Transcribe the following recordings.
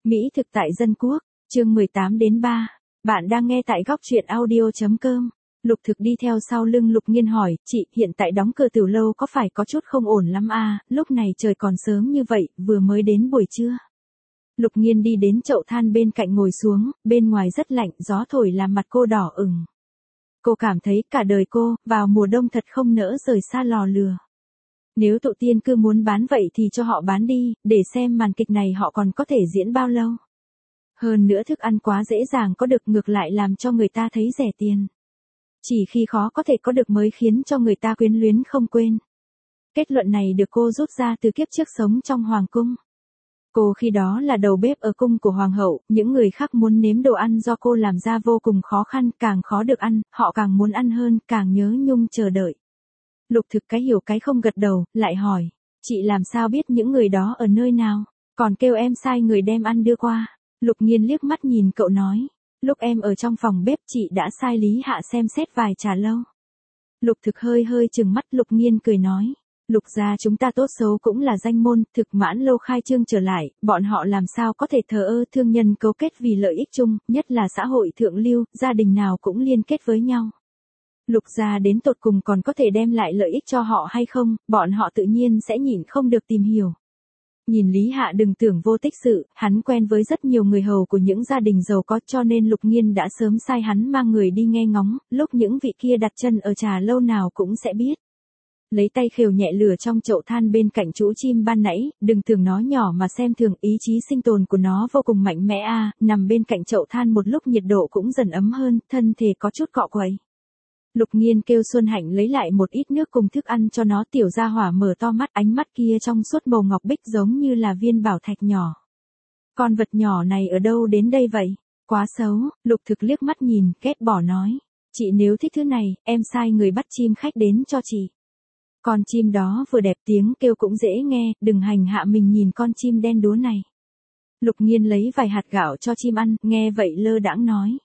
Mỹ thực tại dân quốc, chương 18-3. Bạn đang nghe tại góc truyện audio.com. Lục Thực đi theo sau lưng Lục Nghiên hỏi, chị, hiện tại đóng cửa tiểu lâu có phải có chút không ổn lắm à, lúc này trời còn sớm như vậy, vừa mới đến buổi trưa. Lục Nghiên đi đến chậu than bên cạnh ngồi xuống, bên ngoài rất lạnh, gió thổi làm mặt cô đỏ ửng. Cô cảm thấy cả đời cô, vào mùa đông thật không nỡ rời xa lò lửa. Nếu tụ tiên cư muốn bán vậy thì cho họ bán đi, để xem màn kịch này họ còn có thể diễn bao lâu. Hơn nữa thức ăn quá dễ dàng có được ngược lại làm cho người ta thấy rẻ tiền. Chỉ khi khó có thể có được mới khiến cho người ta quyến luyến không quên. Kết luận này được cô rút ra từ kiếp trước sống trong hoàng cung. Cô khi đó là đầu bếp ở cung của hoàng hậu, những người khác muốn nếm đồ ăn do cô làm ra vô cùng khó khăn, càng khó được ăn, họ càng muốn ăn hơn, càng nhớ nhung chờ đợi. Lục Thực cái hiểu cái không gật đầu, lại hỏi, chị làm sao biết những người đó ở nơi nào, còn kêu em sai người đem ăn đưa qua. Lục Nghiên liếc mắt nhìn cậu nói, lúc em ở trong phòng bếp chị đã sai Lý Hạ xem xét vài trà lâu. Lục Thực hơi trừng mắt. Lục Nghiên cười nói, Lục gia chúng ta tốt xấu cũng là danh môn, Thực Mãn lâu khai trương trở lại, bọn họ làm sao có thể thờ ơ, thương nhân cấu kết vì lợi ích chung, nhất là xã hội thượng lưu, gia đình nào cũng liên kết với nhau. Lục gia đến tột cùng còn có thể đem lại lợi ích cho họ hay không, bọn họ tự nhiên sẽ nhịn không được tìm hiểu. Nhìn Lý Hạ đừng tưởng vô tích sự, hắn quen với rất nhiều người hầu của những gia đình giàu có, cho nên Lục Nghiên đã sớm sai hắn mang người đi nghe ngóng, lúc những vị kia đặt chân ở trà lâu nào cũng sẽ biết. Lấy tay khều nhẹ lửa trong chậu than bên cạnh chú chim ban nãy, đừng tưởng nó nhỏ mà xem thường, ý chí sinh tồn của nó vô cùng mạnh mẽ a. Nằm bên cạnh chậu than một lúc nhiệt độ cũng dần ấm hơn, thân thể có chút cọ quậy. Lục Nghiên kêu Xuân Hạnh lấy lại một ít nước cùng thức ăn cho nó. Tiểu gia hỏa mở to mắt, ánh mắt kia trong suốt màu ngọc bích giống như là viên bảo thạch nhỏ. Con vật nhỏ này ở đâu đến đây vậy? Quá xấu. Lục Thực liếc mắt nhìn, ghét bỏ nói, chị nếu thích thứ này, em sai người bắt chim khách đến cho chị. Con chim đó vừa đẹp tiếng kêu cũng dễ nghe, đừng hành hạ mình nhìn con chim đen đúa này. Lục Nghiên lấy vài hạt gạo cho chim ăn, nghe vậy lơ đãng nói,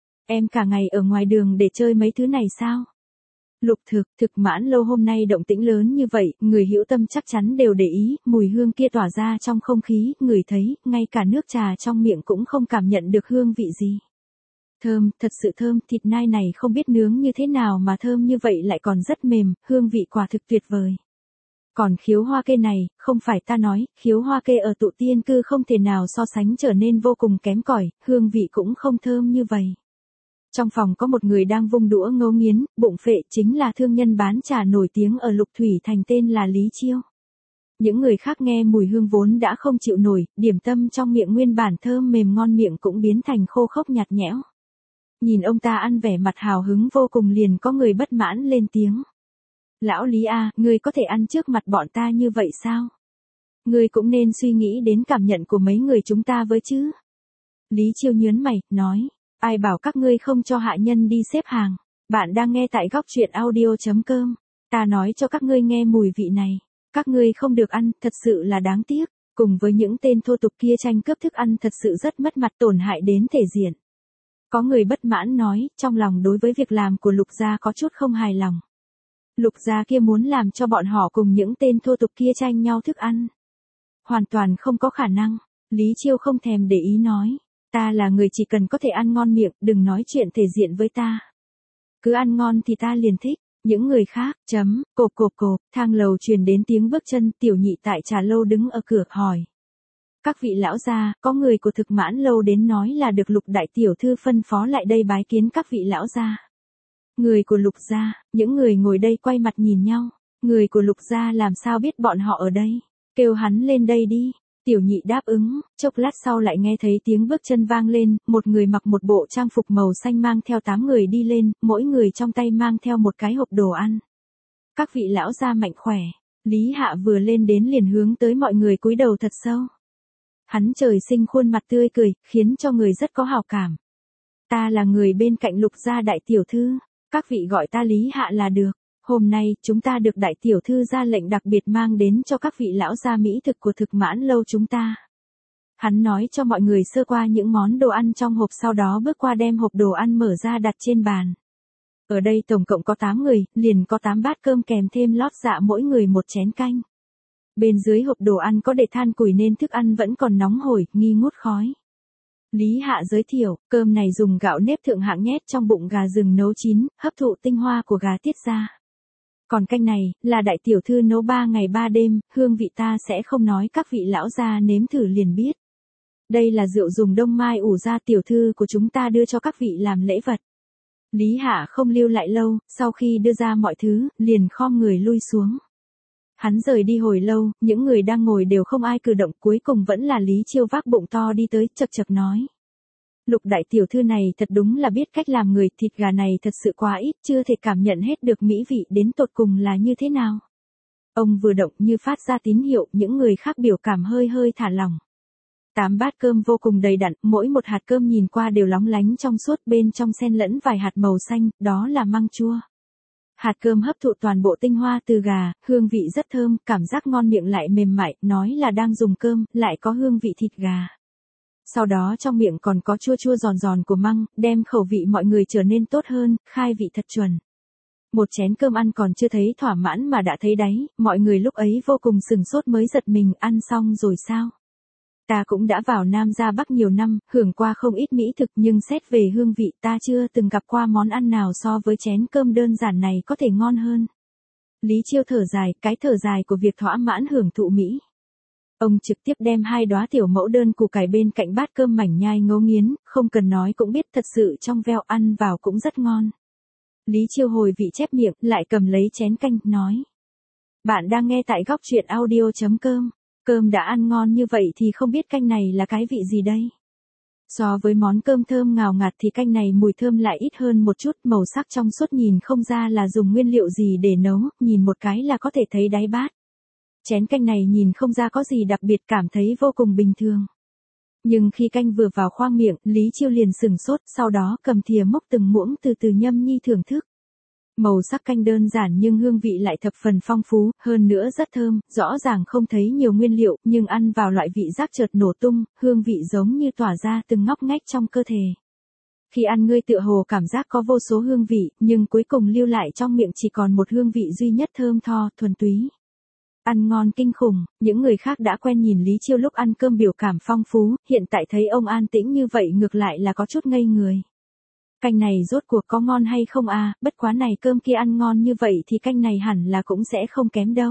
em cả ngày ở ngoài đường để chơi mấy thứ này sao? Lục Thực Mãn lâu hôm nay động tĩnh lớn như vậy, người hữu tâm chắc chắn đều để ý, mùi hương kia tỏa ra trong không khí, người thấy, ngay cả nước trà trong miệng cũng không cảm nhận được hương vị gì. Thơm, thật sự thơm, thịt nai này không biết nướng như thế nào mà thơm như vậy lại còn rất mềm, hương vị quả thực tuyệt vời. Còn khiếu hoa kê này, không phải ta nói, khiếu hoa kê ở tụ tiên cư không thể nào so sánh, trở nên vô cùng kém cỏi, hương vị cũng không thơm như vậy. Trong phòng có một người đang vung đũa ngấu nghiến, bụng phệ, chính là thương nhân bán trà nổi tiếng ở Lục Thủy Thành tên là Lý Chiêu. Những người khác nghe mùi hương vốn đã không chịu nổi, điểm tâm trong miệng nguyên bản thơm mềm ngon miệng cũng biến thành khô khốc nhạt nhẽo. Nhìn ông ta ăn vẻ mặt hào hứng vô cùng, liền có người bất mãn lên tiếng. Lão Lý a, ngươi có thể ăn trước mặt bọn ta như vậy sao? Ngươi cũng nên suy nghĩ đến cảm nhận của mấy người chúng ta với chứ. Lý Chiêu nhớn mày, nói, ai bảo các ngươi không cho hạ nhân đi xếp hàng. Bạn đang nghe tại góc truyện audio.com. Ta nói cho các ngươi nghe mùi vị này, các ngươi không được ăn, thật sự là đáng tiếc. Cùng với những tên thô tục kia tranh cướp thức ăn thật sự rất mất mặt, tổn hại đến thể diện. Có người bất mãn nói, trong lòng đối với việc làm của Lục gia có chút không hài lòng. Lục gia kia muốn làm cho bọn họ cùng những tên thô tục kia tranh nhau thức ăn. Hoàn toàn không có khả năng. Lý Chiêu không thèm để ý nói, ta là người chỉ cần có thể ăn ngon miệng, đừng nói chuyện thể diện với ta. Cứ ăn ngon thì ta liền thích. Những người khác, cộp, thang lầu truyền đến tiếng bước chân, Tiểu Nhị tại trà lâu đứng ở cửa hỏi. Các vị lão gia, có người của Thực Mãn lâu đến nói là được Lục đại tiểu thư phân phó lại đây bái kiến các vị lão gia. Người của Lục gia, những người ngồi đây quay mặt nhìn nhau, người của Lục gia làm sao biết bọn họ ở đây, kêu hắn lên đây đi. Tiểu Nhị đáp ứng, chốc lát sau lại nghe thấy tiếng bước chân vang lên, một người mặc một bộ trang phục màu xanh mang theo 8 người đi lên, mỗi người trong tay mang theo một cái hộp đồ ăn. Các vị lão gia mạnh khỏe. Lý Hạ vừa lên đến liền hướng tới mọi người cúi đầu thật sâu. Hắn trời sinh khuôn mặt tươi cười, khiến cho người rất có hảo cảm. Ta là người bên cạnh Lục gia đại tiểu thư, các vị gọi ta Lý Hạ là được. Hôm nay, chúng ta được đại tiểu thư ra lệnh đặc biệt mang đến cho các vị lão gia mỹ thực của Thực Mãn lâu chúng ta. Hắn nói cho mọi người sơ qua những món đồ ăn trong hộp, sau đó bước qua đem hộp đồ ăn mở ra đặt trên bàn. Ở đây tổng cộng có 8 người, liền có 8 bát cơm kèm thêm lót dạ mỗi người một chén canh. Bên dưới hộp đồ ăn có để than củi nên thức ăn vẫn còn nóng hổi, nghi ngút khói. Lý Hạ giới thiệu, cơm này dùng gạo nếp thượng hạng nhét trong bụng gà rừng nấu chín, hấp thụ tinh hoa của gà tiết ra. Còn canh này, là đại tiểu thư nấu 3 ngày 3 đêm, hương vị ta sẽ không nói, các vị lão gia nếm thử liền biết. Đây là rượu dùng đông mai ủ ra, tiểu thư của chúng ta đưa cho các vị làm lễ vật. Lý Hạ không lưu lại lâu, sau khi đưa ra mọi thứ, liền khom người lui xuống. Hắn rời đi hồi lâu, những người đang ngồi đều không ai cử động, cuối cùng vẫn là Lý Chiêu vác bụng to đi tới, chậc chậc nói. Lục đại tiểu thư này thật đúng là biết cách làm người, thịt gà này thật sự quá ít, chưa thể cảm nhận hết được mỹ vị đến tột cùng là như thế nào. Ông vừa động như phát ra tín hiệu, những người khác biểu cảm hơi hơi thả lỏng. 8 bát cơm vô cùng đầy đặn, mỗi một hạt cơm nhìn qua đều lóng lánh trong suốt, bên trong xen lẫn vài hạt màu xanh, đó là măng chua. Hạt cơm hấp thụ toàn bộ tinh hoa từ gà, hương vị rất thơm, cảm giác ngon miệng lại mềm mại, nói là đang dùng cơm, lại có hương vị thịt gà. Sau đó trong miệng còn có chua chua giòn giòn của măng, đem khẩu vị mọi người trở nên tốt hơn, khai vị thật chuẩn. Một chén cơm ăn còn chưa thấy thỏa mãn mà đã thấy đáy, mọi người lúc ấy vô cùng sừng sốt mới giật mình, ăn xong rồi sao? Ta cũng đã vào Nam ra Bắc nhiều năm, hưởng qua không ít mỹ thực, nhưng xét về hương vị ta chưa từng gặp qua món ăn nào so với chén cơm đơn giản này có thể ngon hơn. Lý Chiêu thở dài, cái thở dài của việc thỏa mãn hưởng thụ mỹ. Ông trực tiếp đem 2 đóa tiểu mẫu đơn củ cải bên cạnh bát cơm mảnh nhai ngấu nghiến, không cần nói cũng biết thật sự trong veo, ăn vào cũng rất ngon. Lý Chiêu hồi vị chép miệng, lại cầm lấy chén canh, nói. Bạn đang nghe tại góc truyện audio.com. Cơm đã ăn ngon như vậy thì không biết canh này là cái vị gì đây? So với món cơm thơm ngào ngạt thì canh này mùi thơm lại ít hơn một chút, màu sắc trong suốt nhìn không ra là dùng nguyên liệu gì để nấu, nhìn một cái là có thể thấy đáy bát. Chén canh này nhìn không ra có gì đặc biệt, cảm thấy vô cùng bình thường. Nhưng khi canh vừa vào khoang miệng, Lý Chiêu liền sửng sốt, sau đó cầm thìa múc từng muỗng từ từ nhâm nhi thưởng thức. Màu sắc canh đơn giản nhưng hương vị lại thập phần phong phú, hơn nữa rất thơm, rõ ràng không thấy nhiều nguyên liệu, nhưng ăn vào loại vị giác chợt nổ tung, hương vị giống như tỏa ra từng ngóc ngách trong cơ thể. Khi ăn ngươi tựa hồ cảm giác có vô số hương vị, nhưng cuối cùng lưu lại trong miệng chỉ còn một hương vị duy nhất, thơm tho, thuần túy. Ăn ngon kinh khủng, những người khác đã quen nhìn Lý Chiêu lúc ăn cơm biểu cảm phong phú, hiện tại thấy ông an tĩnh như vậy ngược lại là có chút ngây người. Canh này rốt cuộc có ngon hay không à, bất quá này cơm kia ăn ngon như vậy thì canh này hẳn là cũng sẽ không kém đâu.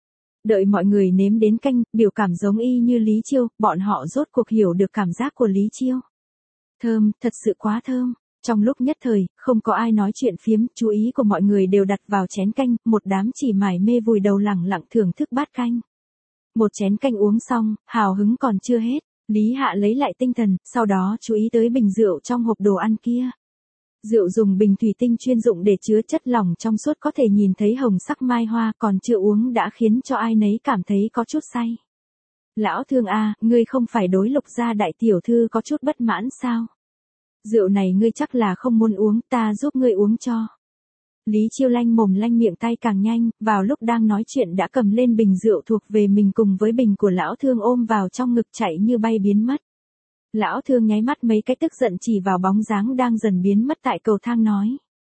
Đợi mọi người nếm đến canh, biểu cảm giống y như Lý Chiêu, bọn họ rốt cuộc hiểu được cảm giác của Lý Chiêu. Thơm, thật sự quá thơm. Trong lúc nhất thời, không có ai nói chuyện phiếm, chú ý của mọi người đều đặt vào chén canh, một đám chỉ mải mê vùi đầu lẳng lặng thưởng thức bát canh. Một chén canh uống xong, hào hứng còn chưa hết, Lý Hạ lấy lại tinh thần, sau đó chú ý tới bình rượu trong hộp đồ ăn kia. Rượu dùng bình thủy tinh chuyên dụng để chứa chất lỏng trong suốt, có thể nhìn thấy hồng sắc mai hoa, còn chưa uống đã khiến cho ai nấy cảm thấy có chút say. Lão Thương a, ngươi không phải đối Lục gia đại tiểu thư có chút bất mãn sao? Rượu này ngươi chắc là không muốn uống, ta giúp ngươi uống cho. Lý Chiêu lanh mồm lanh miệng tay càng nhanh, vào lúc đang nói chuyện đã cầm lên bình rượu thuộc về mình cùng với bình của Lão Thương ôm vào trong ngực chạy như bay biến mất. Lão Thương nháy mắt mấy cái tức giận chỉ vào bóng dáng đang dần biến mất tại cầu thang nói.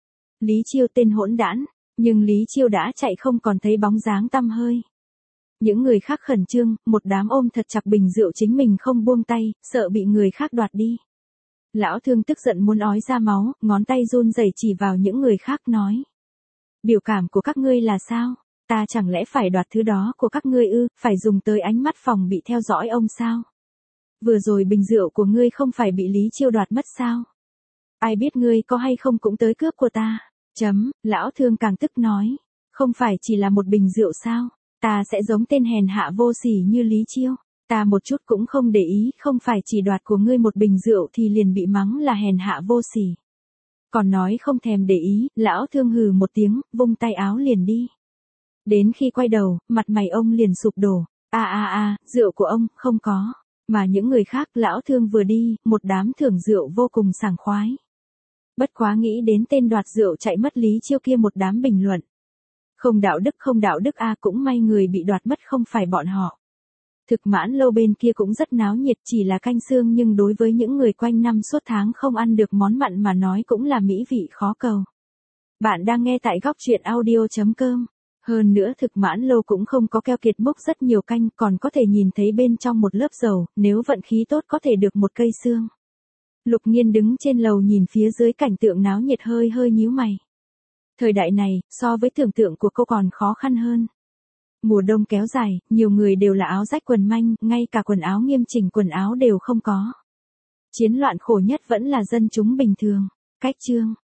Lý Chiêu tên hỗn đản, nhưng Lý Chiêu đã chạy không còn thấy bóng dáng tăm hơi. Những người khác khẩn trương, một đám ôm thật chặt bình rượu chính mình không buông tay, sợ bị người khác đoạt đi. Lão Thương tức giận muốn ói ra máu, ngón tay run rẩy chỉ vào những người khác nói. Biểu cảm của các ngươi là sao? Ta chẳng lẽ phải đoạt thứ đó của các ngươi ư, phải dùng tới ánh mắt phòng bị theo dõi ông sao? Vừa rồi bình rượu của ngươi không phải bị Lý Chiêu đoạt mất sao? Ai biết ngươi có hay không cũng tới cướp của ta. Lão Thương càng tức nói. Không phải chỉ là một bình rượu sao? Ta sẽ giống tên hèn hạ vô sỉ như Lý Chiêu. Ta một chút cũng không để ý, không phải chỉ đoạt của ngươi một bình rượu thì liền bị mắng là hèn hạ vô sỉ. Còn nói không thèm để ý, Lão Thương hừ một tiếng, vung tay áo liền đi. Đến khi quay đầu, mặt mày ông liền sụp đổ. Rượu của ông, không có. Mà những người khác, Lão Thương vừa đi, một đám thưởng rượu vô cùng sảng khoái. Bất quá nghĩ đến tên đoạt rượu chạy mất Lý Chiêu kia, một đám bình luận. Không đạo đức cũng may người bị đoạt mất không phải bọn họ. Thực Mãn Lâu bên kia cũng rất náo nhiệt, chỉ là canh xương nhưng đối với những người quanh năm suốt tháng không ăn được món mặn mà nói cũng là mỹ vị khó cầu. Bạn đang nghe tại góc truyện audio.com. Hơn nữa thực mãn lâu cũng không có keo kiệt múc rất nhiều canh, còn có thể nhìn thấy bên trong một lớp dầu, nếu vận khí tốt có thể được một cây xương. Lục Nhiên đứng trên lầu nhìn phía dưới cảnh tượng náo nhiệt hơi hơi nhíu mày. Thời đại này, so với tưởng tượng của cô còn khó khăn hơn. Mùa đông kéo dài, nhiều người đều là áo rách quần manh, ngay cả quần áo nghiêm chỉnh quần áo đều không có. Chiến loạn khổ nhất vẫn là dân chúng bình thường. Cách chương